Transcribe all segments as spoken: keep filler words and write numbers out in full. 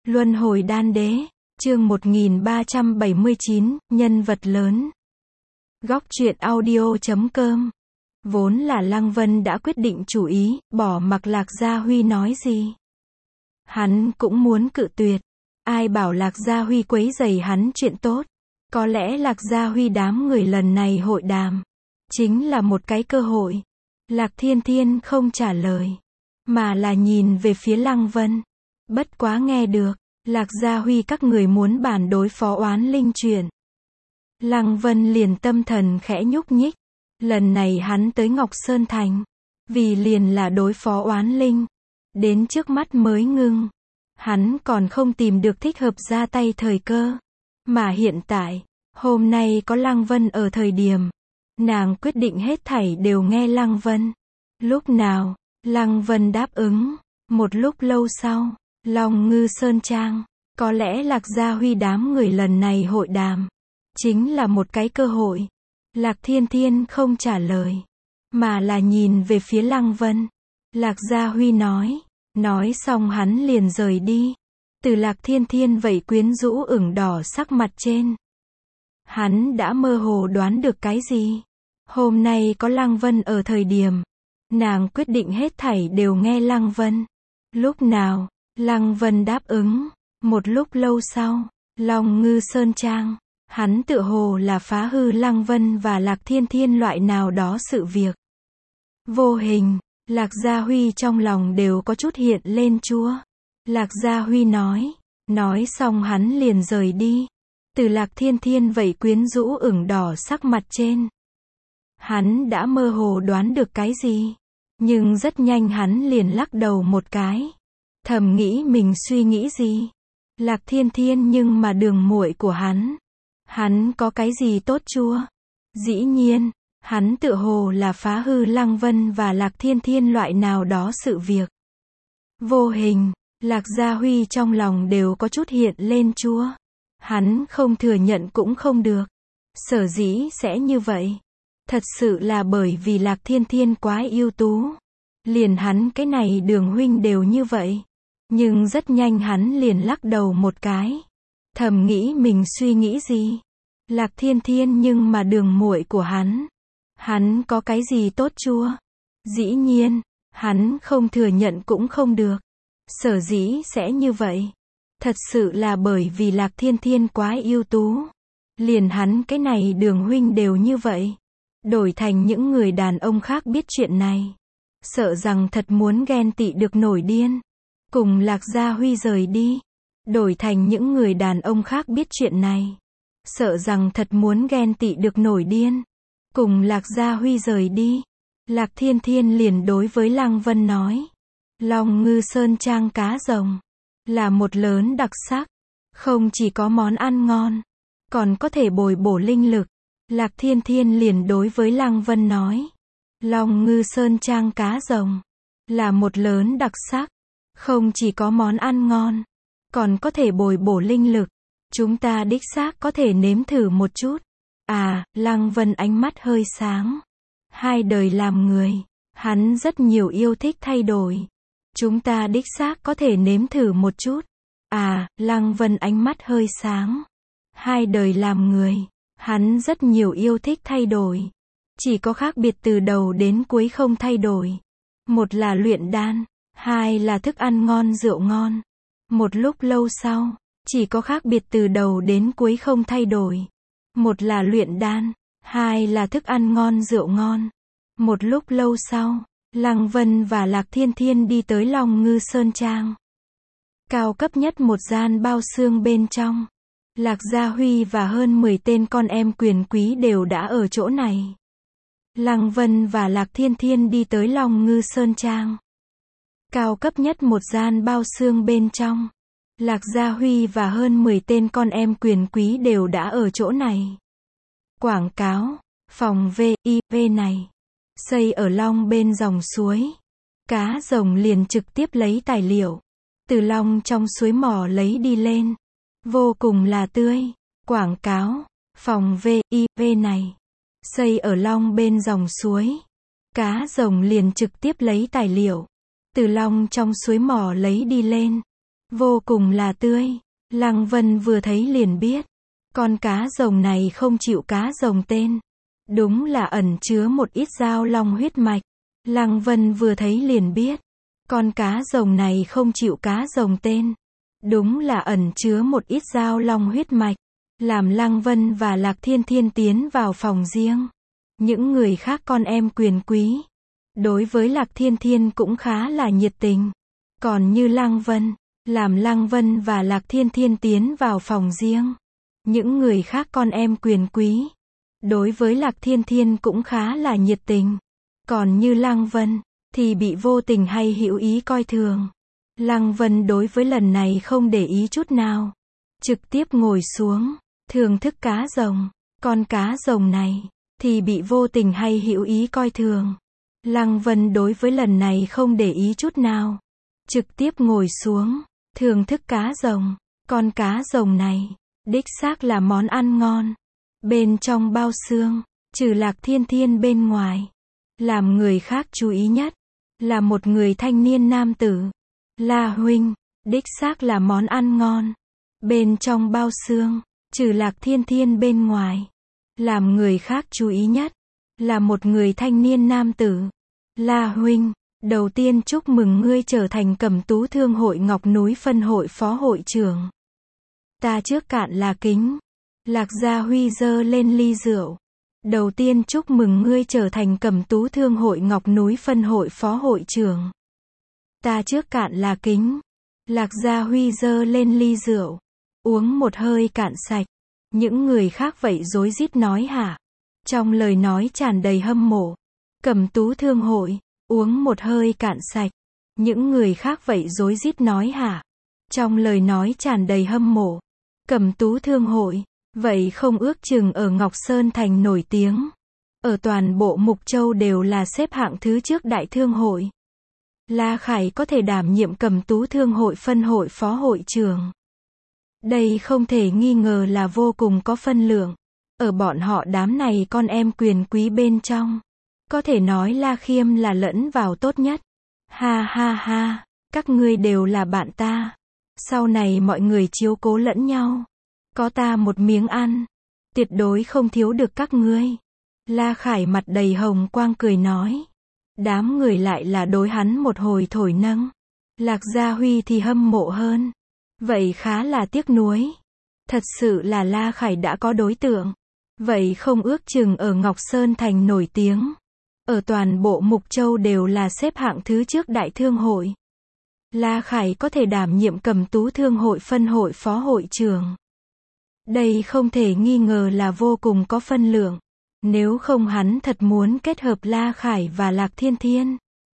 Luân hồi đan đế, chương một nghìn ba trăm bảy mươi chín, nhân vật lớn. Góc truyện audio chấm com. Vốn là Lăng Vân đã quyết định chủ ý, bỏ mặc Lạc Gia Huy nói gì. Hắn cũng muốn cự tuyệt. Ai bảo Lạc Gia Huy quấy rầy hắn chuyện tốt. Có lẽ Lạc Gia Huy đám người lần này hội đàm chính là một cái cơ hội. Lạc Thiên Thiên không trả lời, mà là nhìn về phía Lăng Vân. Bất quá nghe được, Lạc Gia Huy các người muốn bàn đối phó oán linh chuyện. Lăng Vân liền tâm thần khẽ nhúc nhích. Lần này hắn tới Ngọc Sơn Thành, vì liền là đối phó oán linh. Đến trước mắt mới ngưng. Hắn còn không tìm được thích hợp ra tay thời cơ. Mà hiện tại, hôm nay có Lăng Vân ở thời điểm, nàng quyết định hết thảy đều nghe Lăng Vân. Lúc nào, Lăng Vân đáp ứng. Một lúc lâu sau, Long Ngư Sơn Trang, có lẽ Lạc Gia Huy đám người lần này hội đàm chính là một cái cơ hội. Lạc Thiên Thiên không trả lời, mà là nhìn về phía Lăng Vân. Lạc Gia Huy nói, nói xong hắn liền rời đi. Từ Lạc Thiên Thiên vậy quyến rũ ửng đỏ sắc mặt trên, hắn đã mơ hồ đoán được cái gì. Hôm nay có Lăng Vân ở thời điểm, nàng quyết định hết thảy đều nghe Lăng Vân. Lúc nào, Lăng Vân đáp ứng. Một lúc lâu sau, Long Ngư Sơn Trang, hắn tựa hồ là phá hư Lăng Vân và Lạc Thiên Thiên loại nào đó sự việc. Vô hình, Lạc Gia Huy trong lòng đều có chút hiện lên chua. Lạc Gia Huy nói, nói xong hắn liền rời đi. Từ Lạc Thiên Thiên vậy quyến rũ ửng đỏ sắc mặt trên, hắn đã mơ hồ đoán được cái gì. Nhưng rất nhanh hắn liền lắc đầu một cái. Thầm nghĩ mình suy nghĩ gì. Lạc Thiên Thiên nhưng mà đường muội của hắn. Hắn có cái gì tốt chua? Dĩ nhiên, hắn tựa hồ là phá hư Lăng Vân và Lạc Thiên Thiên loại nào đó sự việc. Vô hình, Lạc Gia Huy trong lòng đều có chút hiện lên chua. Hắn không thừa nhận cũng không được. Sở dĩ sẽ như vậy, thật sự là bởi vì Lạc Thiên Thiên quá ưu tú. Liền hắn cái này đường huynh đều như vậy. Nhưng rất nhanh hắn liền lắc đầu một cái. Thầm nghĩ mình suy nghĩ gì. Lạc Thiên Thiên nhưng mà đường muội của hắn. Hắn có cái gì tốt chua? Dĩ nhiên, hắn không thừa nhận cũng không được. Sở dĩ sẽ như vậy, thật sự là bởi vì Lạc Thiên Thiên quá ưu tú. Liền hắn cái này đường huynh đều như vậy. Đổi thành những người đàn ông khác biết chuyện này, sợ rằng thật muốn ghen tị được nổi điên. Cùng Lạc Gia Huy rời đi. Đổi thành những người đàn ông khác biết chuyện này, sợ rằng thật muốn ghen tị được nổi điên. Cùng Lạc Gia Huy rời đi. Lạc Thiên Thiên liền đối với Lăng Vân nói, Long Ngư Sơn Trang cá rồng là một lớn đặc sắc. Không chỉ có món ăn ngon, còn có thể bồi bổ linh lực. Lạc Thiên Thiên liền đối với Lăng Vân nói, Long Ngư Sơn Trang cá rồng là một lớn đặc sắc. Không chỉ có món ăn ngon, còn có thể bồi bổ linh lực. Chúng ta đích xác có thể nếm thử một chút. À, Lăng Vân ánh mắt hơi sáng. Hai đời làm người, hắn rất nhiều yêu thích thay đổi. Chúng ta đích xác có thể nếm thử một chút. À, Lăng Vân ánh mắt hơi sáng. Hai đời làm người, hắn rất nhiều yêu thích thay đổi. Chỉ có khác biệt từ đầu đến cuối không thay đổi. Một là luyện đan, hai là thức ăn ngon rượu ngon. Một lúc lâu sau, chỉ có khác biệt từ đầu đến cuối không thay đổi. Một là luyện đan, hai là thức ăn ngon rượu ngon. Một lúc lâu sau, Lăng Vân và Lạc Thiên Thiên đi tới Long Ngư Sơn Trang. Cao cấp nhất một gian bao xương bên trong. Lạc Gia Huy và hơn mười tên con em quyền quý đều đã ở chỗ này. Lăng Vân và Lạc Thiên Thiên đi tới Long Ngư Sơn Trang. Cao cấp nhất một gian bao xương bên trong. Lạc Gia Huy và hơn mười tên con em quyền quý đều đã ở chỗ này. Quảng cáo, phòng vê i vê này, xây ở Long bên dòng suối. Cá rồng liền trực tiếp lấy tài liệu từ Long trong suối mỏ lấy đi lên. Vô cùng là tươi. Quảng cáo, phòng vê i vê này, xây ở Long bên dòng suối. Cá rồng liền trực tiếp lấy tài liệu từ Long trong suối mỏ lấy đi lên. vô cùng là tươi. Lăng Vân vừa thấy liền biết, con cá rồng này không chịu cá rồng tên. Đúng là ẩn chứa một ít giao long huyết mạch. Lăng Vân vừa thấy liền biết, con cá rồng này không chịu cá rồng tên. Đúng là ẩn chứa một ít giao long huyết mạch. Làm Lăng Vân và Lạc Thiên Thiên tiến vào phòng riêng. Những người khác con em quyền quý, đối với Lạc Thiên Thiên cũng khá là nhiệt tình. Còn như Lăng Vân, làm Lăng Vân và Lạc Thiên Thiên tiến vào phòng riêng. Những người khác con em quyền quý, đối với Lạc Thiên Thiên cũng khá là nhiệt tình. Còn như Lăng Vân, thì bị vô tình hay hữu ý coi thường. Lăng Vân đối với lần này không để ý chút nào. Trực tiếp ngồi xuống, thưởng thức cá rồng. Con cá rồng này, thì bị vô tình hay hữu ý coi thường. Lăng Vân đối với lần này không để ý chút nào. Trực tiếp ngồi xuống, thưởng thức cá rồng. Con cá rồng này, đích xác là món ăn ngon. Bên trong bao xương, trừ Lạc Thiên Thiên bên ngoài, làm người khác chú ý nhất, là một người thanh niên nam tử. La huynh, đích xác là món ăn ngon. Bên trong bao xương, trừ Lạc Thiên Thiên bên ngoài, làm người khác chú ý nhất, là một người thanh niên nam tử. La huynh, đầu tiên chúc mừng ngươi trở thành Cẩm Tú Thương hội Ngọc Núi phân hội phó hội trưởng. Ta trước cạn là kính. Lạc Gia Huy giơ lên ly rượu. Đầu tiên chúc mừng ngươi trở thành Cẩm Tú Thương hội Ngọc Núi phân hội phó hội trưởng. Ta trước cạn là kính. Lạc Gia Huy giơ lên ly rượu. Uống một hơi cạn sạch. Những người khác vậy rối rít nói hả? Trong lời nói tràn đầy hâm mộ. Cẩm Tú Thương hội, uống một hơi cạn sạch. Những người khác vậy rối rít nói hả? Trong lời nói tràn đầy hâm mộ. Cẩm Tú Thương hội, vậy không ước chừng ở Ngọc Sơn Thành nổi tiếng. Ở toàn bộ Mục Châu đều là xếp hạng thứ trước đại thương hội. La Khải có thể đảm nhiệm Cẩm Tú Thương hội phân hội phó hội trưởng. Đây không thể nghi ngờ là vô cùng có phân lượng. Ở bọn họ đám này con em quyền quý bên trong, có thể nói La Khiêm là lẫn vào tốt nhất. Ha ha ha, các ngươi đều là bạn ta. Sau này mọi người chiếu cố lẫn nhau. Có ta một miếng ăn, tuyệt đối không thiếu được các ngươi. La Khải mặt đầy hồng quang cười nói. Đám người lại là đối hắn một hồi thổi nâng. Lạc Gia Huy thì hâm mộ hơn. Vậy khá là tiếc nuối. Thật sự là La Khải đã có đối tượng. Vậy không ước chừng ở Ngọc Sơn Thành nổi tiếng. Ở toàn bộ Mục Châu đều là xếp hạng thứ trước đại thương hội. La Khải có thể đảm nhiệm Cẩm Tú Thương hội phân hội phó hội trưởng. Đây không thể nghi ngờ là vô cùng có phân lượng. Nếu không hắn thật muốn kết hợp La Khải và Lạc Thiên Thiên.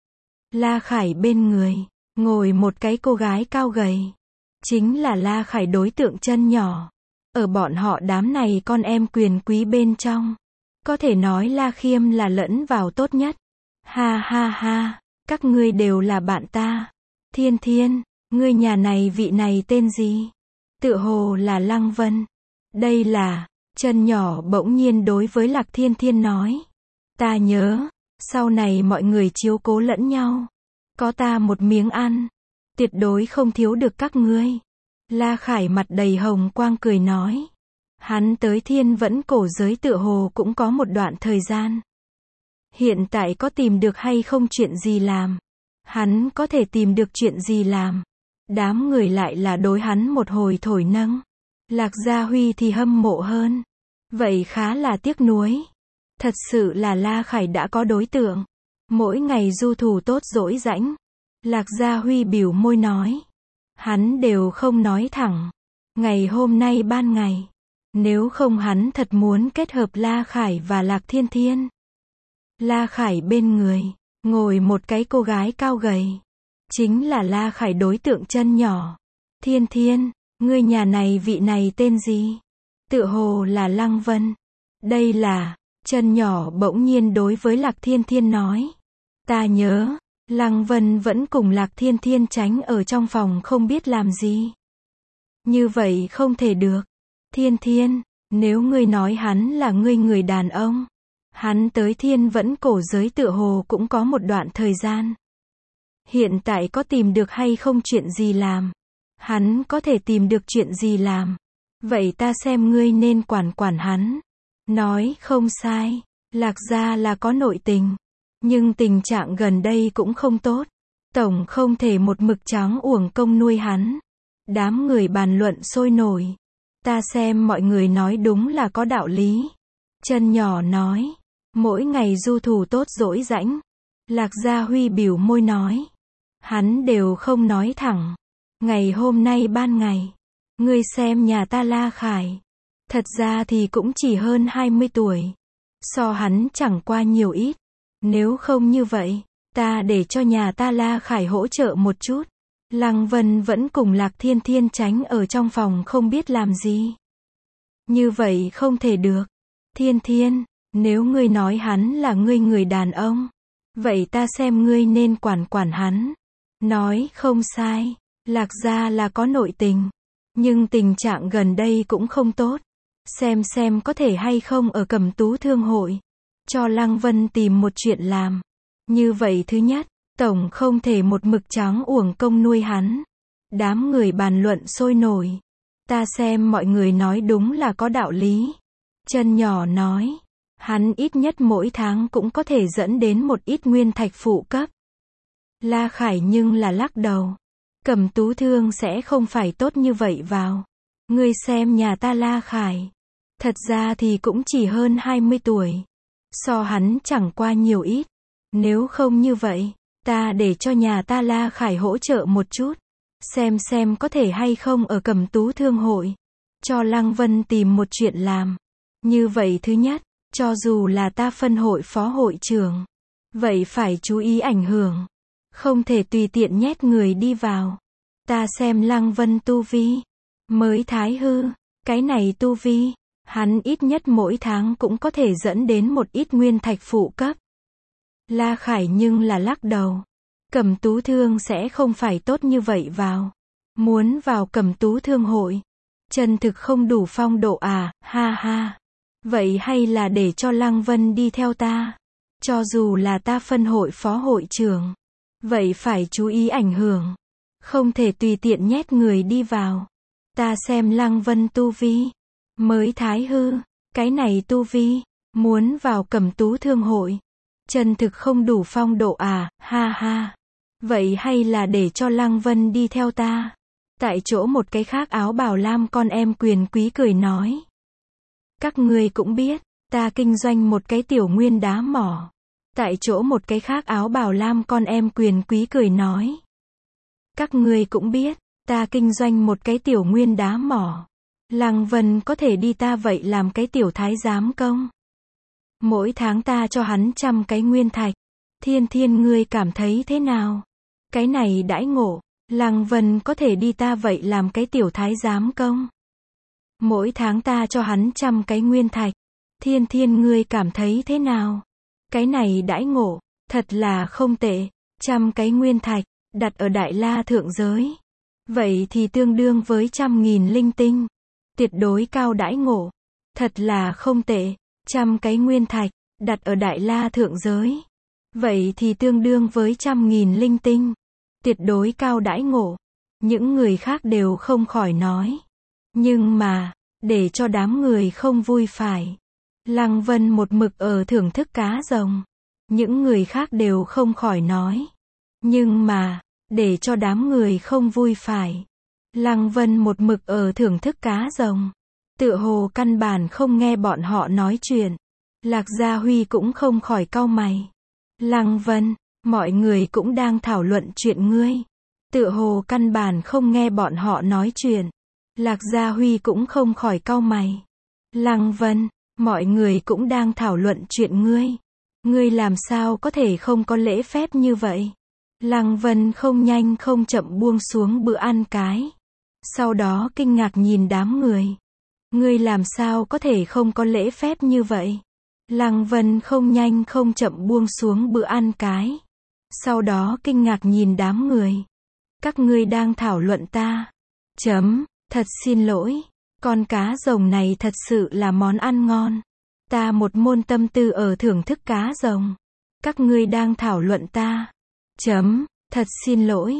La Khải bên người, ngồi một cái cô gái cao gầy. Chính là La Khải đối tượng chân nhỏ. Ở bọn họ đám này con em quyền quý bên trong, có thể nói La Khiêm là lẫn vào tốt nhất. Ha ha ha, các ngươi đều là bạn ta. Thiên Thiên, ngươi nhà này vị này tên gì? Tựa hồ là Lăng Vân. Đây là, chân nhỏ bỗng nhiên đối với Lạc Thiên Thiên nói. Ta nhớ, sau này mọi người chiếu cố lẫn nhau. Có ta một miếng ăn, tuyệt đối không thiếu được các ngươi. La Khải mặt đầy hồng quang cười nói. Hắn tới Thiên Vẫn cổ giới tựa hồ cũng có một đoạn thời gian. Hiện tại có tìm được hay không chuyện gì làm? Hắn có thể tìm được chuyện gì làm? Đám người lại là đối hắn một hồi thổi nâng. Lạc Gia Huy thì hâm mộ hơn. Vậy khá là tiếc nuối. Thật sự là La Khải đã có đối tượng. Mỗi ngày du thủ tốt dỗi rãnh. Lạc Gia Huy biểu môi nói. Hắn đều không nói thẳng. Ngày hôm nay ban ngày. Nếu không hắn thật muốn kết hợp La Khải và Lạc Thiên Thiên. La Khải bên người, ngồi một cái cô gái cao gầy. Chính là La Khải đối tượng chân nhỏ. Thiên Thiên, ngươi nhà này vị này tên gì? Tựa hồ là Lăng Vân. Đây là, chân nhỏ bỗng nhiên đối với Lạc Thiên Thiên nói. Ta nhớ, Lăng Vân vẫn cùng Lạc Thiên Thiên tránh ở trong phòng không biết làm gì. Như vậy không thể được. Thiên Thiên, nếu ngươi nói hắn là ngươi người đàn ông, hắn tới Thiên Vẫn cổ giới tựa hồ cũng có một đoạn thời gian. Hiện tại có tìm được hay không chuyện gì làm? Hắn có thể tìm được chuyện gì làm. Vậy ta xem ngươi nên quản quản hắn. Nói không sai. Lạc gia là có nội tình. Nhưng tình trạng gần đây cũng không tốt. Tổng không thể một mực trắng uổng công nuôi hắn. Đám người bàn luận sôi nổi. Ta xem mọi người nói đúng là có đạo lý. Chân nhỏ nói. Mỗi ngày du thủ tốt dỗi rãnh. Lạc Gia Huy biểu môi nói. Hắn đều không nói thẳng. Ngày hôm nay ban ngày. Ngươi xem nhà ta La Khải. Thật ra thì cũng chỉ hơn hai mươi tuổi. So hắn chẳng qua nhiều ít. Nếu không như vậy, ta để cho nhà ta La Khải hỗ trợ một chút. Lăng Vân vẫn cùng Lạc Thiên Thiên tránh ở trong phòng không biết làm gì. Như vậy không thể được. Thiên Thiên, nếu ngươi nói hắn là ngươi người đàn ông, vậy ta xem ngươi nên quản quản hắn. Nói không sai. Lạc gia là có nội tình. Nhưng tình trạng gần đây cũng không tốt. Xem xem có thể hay không ở Cẩm Tú Thương hội. Cho Lăng Vân tìm một chuyện làm. Như vậy thứ nhất, tổng không thể một mực trắng uổng công nuôi hắn. Đám người bàn luận sôi nổi. Ta xem mọi người nói đúng là có đạo lý. Chân nhỏ nói. Hắn ít nhất mỗi tháng cũng có thể dẫn đến một ít nguyên thạch phụ cấp. La Khải nhưng là lắc đầu. Cẩm Tú Thương sẽ không phải tốt như vậy vào. Ngươi xem nhà ta La Khải. Thật ra thì cũng chỉ hơn hai mươi tuổi. So hắn chẳng qua nhiều ít. Nếu không như vậy, ta để cho nhà ta La Khải hỗ trợ một chút. Xem xem có thể hay không ở Cẩm Tú Thương hội. Cho Lăng Vân tìm một chuyện làm. Như vậy thứ nhất, cho dù là ta phân hội phó hội trưởng. Vậy phải chú ý ảnh hưởng. Không thể tùy tiện nhét người đi vào. Ta xem Lăng Vân tu vi. Mới thái hư. Cái này tu vi. Hắn ít nhất mỗi tháng cũng có thể dẫn đến một ít nguyên thạch phụ cấp. La Khải nhưng là lắc đầu. Cẩm Tú Thương sẽ không phải tốt như vậy vào. Muốn vào Cẩm Tú Thương hội. Chân thực không đủ phong độ à, ha ha. Vậy hay là để cho Lăng Vân đi theo ta. Cho dù là ta phân hội phó hội trưởng. Vậy phải chú ý ảnh hưởng. Không thể tùy tiện nhét người đi vào. Ta xem Lăng Vân tu vi. Mới thái hư. Cái này tu vi. Muốn vào Cẩm Tú Thương hội. Chân thực không đủ phong độ à, ha ha. Vậy hay là để cho Lăng Vân đi theo ta. Tại chỗ một cái khác áo bào lam con em quyền quý cười nói. Các ngươi cũng biết, ta kinh doanh một cái tiểu nguyên đá mỏ. Tại chỗ một cái khác áo bào lam con em quyền quý cười nói. Các ngươi cũng biết, ta kinh doanh một cái tiểu nguyên đá mỏ. Lăng Vân có thể đi ta vậy làm cái tiểu thái giám công. Mỗi tháng ta cho hắn trăm cái nguyên thạch. Thiên Thiên ngươi cảm thấy thế nào? Cái này đãi ngộ. Lăng Vân có thể đi ta vậy làm cái tiểu thái giám công. Mỗi tháng ta cho hắn trăm cái nguyên thạch. Thiên Thiên ngươi cảm thấy thế nào? Cái này đãi ngộ. Thật là không tệ. Trăm cái nguyên thạch. Đặt ở Đại La thượng giới. Vậy thì tương đương với trăm nghìn linh tinh. Tuyệt đối cao đãi ngộ. Thật là không tệ. Trăm cái nguyên thạch. Đặt ở Đại La thượng giới. Vậy thì tương đương với trăm nghìn linh tinh. Tuyệt đối cao đãi ngộ. Những người khác đều không khỏi nói. Nhưng mà, để cho đám người không vui phải. Lăng Vân một mực ở thưởng thức cá rồng. Những người khác đều không khỏi nói. Nhưng mà, để cho đám người không vui phải. Lăng Vân một mực ở thưởng thức cá rồng. Tựa hồ căn bản không nghe bọn họ nói chuyện. Lạc Gia Huy cũng không khỏi cau mày. Lăng Vân, mọi người cũng đang thảo luận chuyện ngươi. Tựa hồ căn bản không nghe bọn họ nói chuyện. Lạc Gia Huy cũng không khỏi cau mày. Lăng Vân, mọi người cũng đang thảo luận chuyện ngươi. Ngươi làm sao có thể không có lễ phép như vậy? Lăng Vân không nhanh không chậm buông xuống bữa ăn cái. Sau đó kinh ngạc nhìn đám người. Ngươi làm sao có thể không có lễ phép như vậy? Lăng Vân không nhanh không chậm buông xuống bữa ăn cái. Sau đó kinh ngạc nhìn đám người. Các ngươi đang thảo luận ta. Chấm, thật xin lỗi. Con cá rồng này thật sự là món ăn ngon. Ta một môn tâm tư ở thưởng thức cá rồng. Các ngươi đang thảo luận ta. Chấm, thật xin lỗi.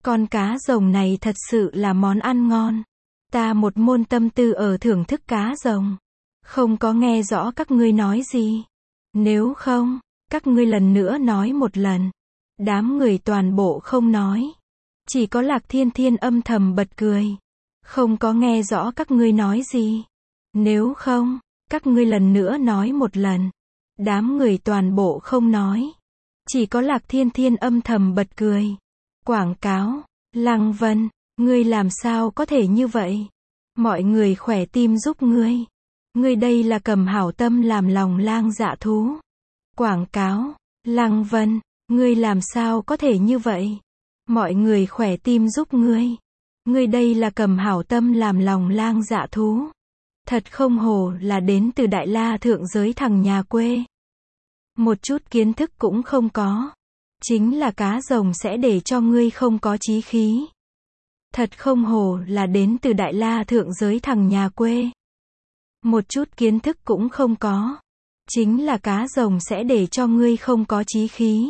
Con cá rồng này thật sự là món ăn ngon. Ta một môn tâm tư ở thưởng thức cá rồng. Không có nghe rõ các ngươi nói gì. Nếu không, các ngươi lần nữa nói một lần. Đám người toàn bộ không nói. Chỉ có Lạc Thiên Thiên âm thầm bật cười. Không có nghe rõ các ngươi nói gì. Nếu không, các ngươi lần nữa nói một lần. Đám người toàn bộ không nói. Chỉ có Lạc Thiên Thiên âm thầm bật cười. Quảng cáo, Lăng Vân, ngươi làm sao có thể như vậy? Mọi người khỏe tim giúp ngươi. Ngươi đây là cầm hảo tâm làm lòng lang dạ thú. Quảng cáo, Lăng Vân, ngươi làm sao có thể như vậy? Mọi người khỏe tim giúp ngươi. Ngươi đây là cầm hảo tâm làm lòng lang dạ thú. Thật không hổ là đến từ Đại La thượng giới thằng nhà quê. Một chút kiến thức cũng không có. Chính là cá rồng sẽ để cho ngươi không có chí khí. Thật không hổ là đến từ Đại La thượng giới thằng nhà quê. Một chút kiến thức cũng không có. Chính là cá rồng sẽ để cho ngươi không có chí khí.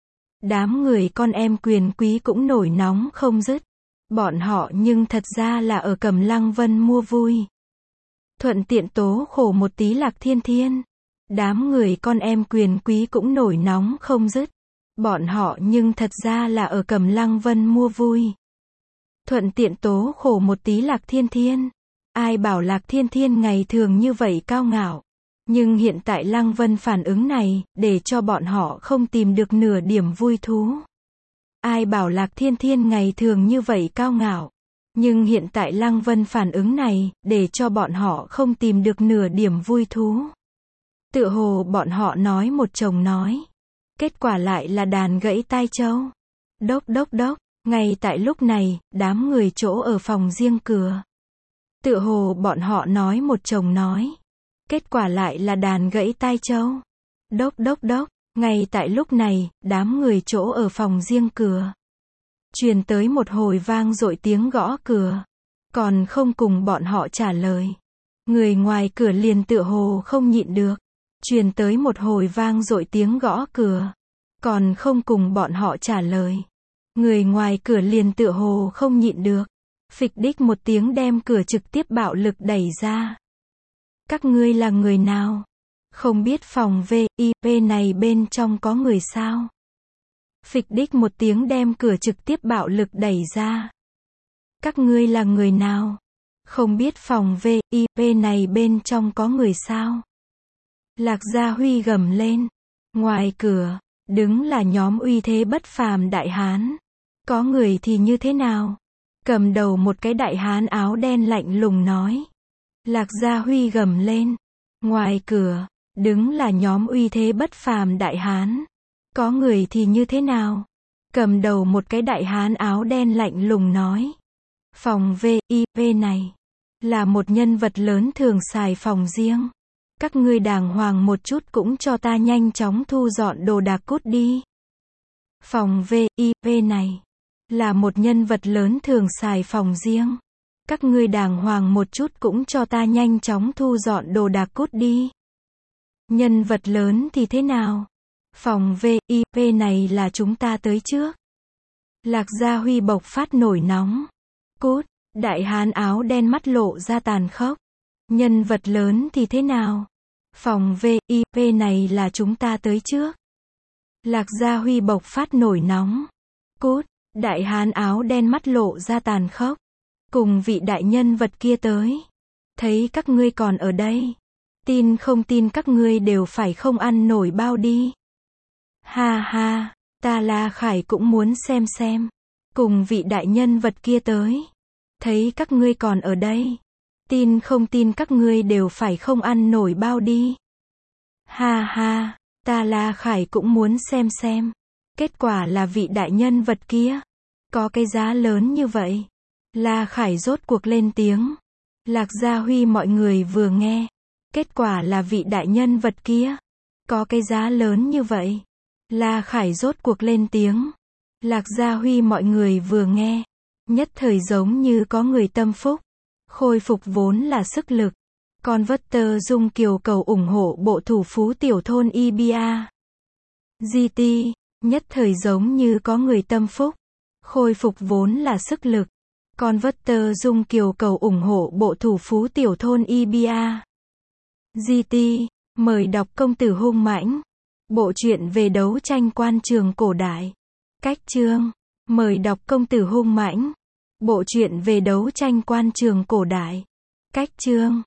Đám người con em quyền quý cũng nổi nóng không dứt. Bọn họ nhưng thật ra là ở Cẩm Lăng Vân mua vui. Thuận tiện tố khổ một tí Lạc Thiên Thiên. Đám người con em quyền quý cũng nổi nóng không dứt. Bọn họ nhưng thật ra là ở Cẩm Lăng Vân mua vui. Thuận tiện tố khổ một tí Lạc Thiên Thiên. Ai bảo Lạc Thiên Thiên ngày thường như vậy cao ngạo. Nhưng hiện tại Lăng Vân phản ứng này, để cho bọn họ không tìm được nửa điểm vui thú. Ai bảo Lạc Thiên Thiên ngày thường như vậy cao ngạo. Nhưng hiện tại Lăng Vân phản ứng này, để cho bọn họ không tìm được nửa điểm vui thú. Tựa hồ bọn họ nói một chồng nói. Kết quả lại là đàn gãy tai trâu. Đốc đốc đốc, ngay tại lúc này, đám người chỗ ở phòng riêng cửa. Tựa hồ bọn họ nói một chồng nói. Kết quả lại là đàn gãy tai trâu. Đốc đốc đốc, ngay tại lúc này, đám người chỗ ở phòng riêng cửa. Truyền tới một hồi vang dội tiếng gõ cửa. Còn không cùng bọn họ trả lời. Người ngoài cửa liền tựa hồ không nhịn được. Truyền tới một hồi vang dội tiếng gõ cửa. Còn không cùng bọn họ trả lời. Người ngoài cửa liền tựa hồ không nhịn được. Phịch đích một tiếng đem cửa trực tiếp bạo lực đẩy ra. Các ngươi là người nào? Không biết phòng vê i pê này bên trong có người sao? Phịch đích một tiếng đem cửa trực tiếp bạo lực đẩy ra. Các ngươi là người nào? Không biết phòng vê i pê này bên trong có người sao? Lạc Gia Huy gầm lên. Ngoài cửa, đứng là nhóm uy thế bất phàm đại hán. Có người thì như thế nào? Cầm đầu một cái đại hán áo đen lạnh lùng nói. Lạc Gia Huy gầm lên. Ngoài cửa, đứng là nhóm uy thế bất phàm đại hán. Có người thì như thế nào? Cầm đầu một cái đại hán áo đen lạnh lùng nói. Phòng vê i pê này, là một nhân vật lớn thường xài phòng riêng. Các ngươi đàng hoàng một chút cũng cho ta nhanh chóng thu dọn đồ đạc cút đi. Phòng vê i pê này, là một nhân vật lớn thường xài phòng riêng. Các ngươi đàng hoàng một chút cũng cho ta nhanh chóng thu dọn đồ đạc cút đi. Nhân vật lớn thì thế nào? Phòng vê i pê này là chúng ta tới trước. Lạc Gia Huy bộc phát nổi nóng. Cút, đại hán áo đen mắt lộ ra tàn khốc. Nhân vật lớn thì thế nào? Phòng vê i pê này là chúng ta tới trước. Lạc Gia Huy bộc phát nổi nóng. Cút, đại hán áo đen mắt lộ ra tàn khốc. Cùng vị đại nhân vật kia tới. Thấy các ngươi còn ở đây. Tin không tin các ngươi đều phải không ăn nổi bao đi. Ha ha, ta La Khải cũng muốn xem xem. Cùng vị đại nhân vật kia tới. Thấy các ngươi còn ở đây. Tin không tin các ngươi đều phải không ăn nổi bao đi. Ha ha, ta La Khải cũng muốn xem xem. Kết quả là vị đại nhân vật kia. Có cái giá lớn như vậy. La Khải rốt cuộc lên tiếng. Lạc Gia Huy mọi người vừa nghe. Kết quả là vị đại nhân vật kia. Có cái giá lớn như vậy. La Khải rốt cuộc lên tiếng. Lạc Gia Huy mọi người vừa nghe. Nhất thời giống như có người tâm phúc. Khôi phục vốn là sức lực. Con vất tơ dung kiều cầu ủng hộ bộ thủ phú tiểu thôn Ibia. giê tê, nhất thời giống như có người tâm phúc. Khôi phục vốn là sức lực. Converter Dung Kiều cầu ủng hộ bộ thủ phú tiểu thôn Ibia. giê tê, mời đọc Công tử hung mãnh. Bộ truyện về đấu tranh quan trường cổ đại. Cách chương. Mời đọc Công tử hung mãnh. Bộ truyện về đấu tranh quan trường cổ đại. Cách chương.